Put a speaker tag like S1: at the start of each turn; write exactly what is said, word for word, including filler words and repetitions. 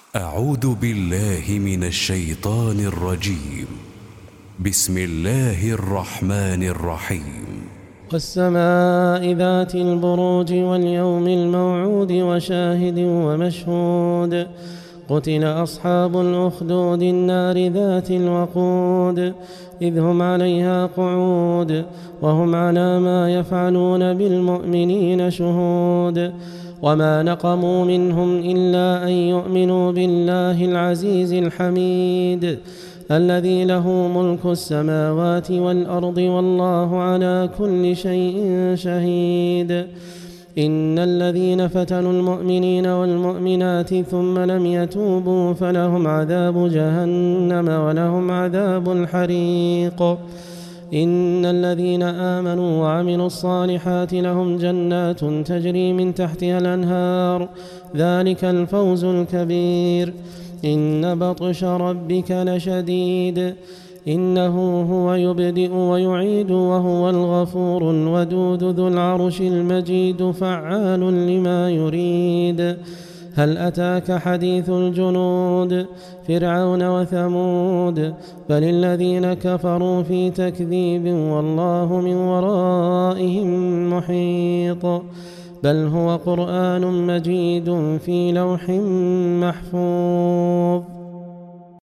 S1: أعوذ بالله من الشيطان الرجيم. بسم الله الرحمن الرحيم.
S2: والسماء ذات البروج واليوم الموعود وشاهد ومشهود. قتل أصحاب الأخدود النار ذات الوقود إذ هم عليها قعود وهم على ما يفعلون بالمؤمنين شهود. وما نقموا منهم إلا أن يؤمنوا بالله العزيز الحميد الذي له ملك السماوات والأرض والله على كل شيء شهيد. إن الذين فتنوا المؤمنين والمؤمنات ثم لم يتوبوا فلهم عذاب جهنم ولهم عذاب الحريق. إن الذين آمنوا وعملوا الصالحات لهم جنات تجري من تحتها الأنهار ذلك الفوز الكبير. إن بطش ربك لشديد إنه هو يبدئ ويعيد وهو الغفور الودود ذو العرش المجيد فعال لما يريد. هل أتاك حديث الجنود فرعون وثمود بل الذين كفروا في تكذيب والله من ورائهم محيط. بل هو قرآن مجيد في لوح محفوظ.